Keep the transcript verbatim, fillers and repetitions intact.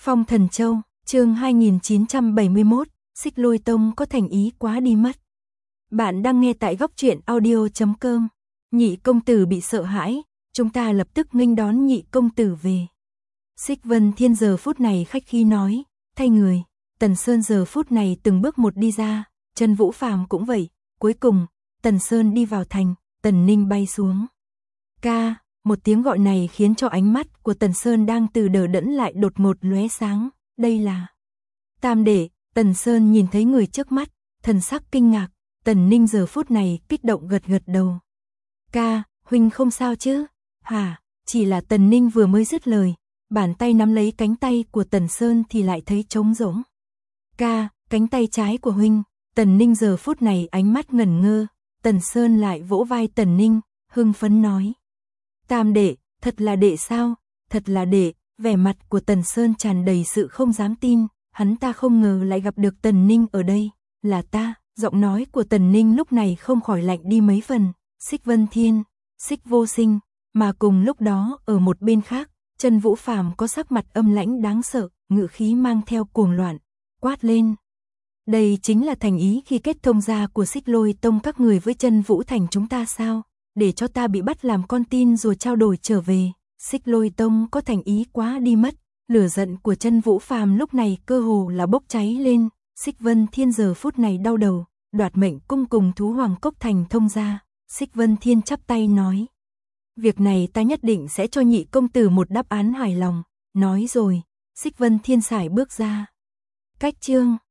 Phong Thần Châu, chương hai nghìn chín trăm bảy mươi mốt, Xích Lôi Tông có thành ý quá đi mất. Bạn đang nghe tại góc truyện audio chấm com. Nhị công tử bị sợ hãi, chúng ta lập tức nghênh đón nhị công tử về. Xích Vân Thiên giờ phút này khách khí nói, thay người. Tần Sơn giờ phút này từng bước một đi ra, Chân Vũ Phàm cũng vậy. Cuối cùng, Tần Sơn đi vào thành, Tần Ninh bay xuống. Ca, một tiếng gọi này khiến cho ánh mắt của Tần Sơn đang từ đờ đẫn lại đột ngột lóe sáng. Đây là Tam đệ. Tần Sơn nhìn thấy người trước mắt, thần sắc kinh ngạc. Tần Ninh giờ phút này kích động gật gật đầu. Ca, huynh không sao chứ? Hả? Chỉ là Tần Ninh vừa mới dứt lời, bàn tay nắm lấy cánh tay của Tần Sơn thì lại thấy trống rỗng. Ca, cánh tay trái của huynh. Tần Ninh giờ phút này ánh mắt ngẩn ngơ. Tần Sơn lại vỗ vai Tần Ninh, hưng phấn nói. Tam đệ, thật là đệ sao? Thật là đệ. Vẻ mặt của Tần Sơn tràn đầy sự không dám tin. Hắn ta không ngờ lại gặp được Tần Ninh ở đây. Là ta. Giọng nói của Tần Ninh lúc này không khỏi lạnh đi mấy phần. Xích Vân Thiên, Xích Vô Sinh. Mà cùng lúc đó ở một bên khác, Chân Vũ Phàm có sắc mặt âm lãnh đáng sợ, ngữ khí mang theo cuồng loạn, quát lên. Đây chính là thành ý khi kết thông gia của Xích Lôi Tông các người với Chân Vũ Thành chúng ta sao? Để cho ta bị bắt làm con tin rồi trao đổi trở về. Xích Lôi Tông có thành ý quá đi mất. Lửa giận của Chân Vũ Phàm lúc này cơ hồ là bốc cháy lên. Xích Vân Thiên giờ phút này đau đầu, đoạt mệnh cung cùng thú hoàng cốc thành thông gia. Xích Vân Thiên chắp tay nói. Việc này ta nhất định sẽ cho nhị công tử một đáp án hài lòng. Nói rồi, Xích Vân Thiên sải bước ra. Cách chương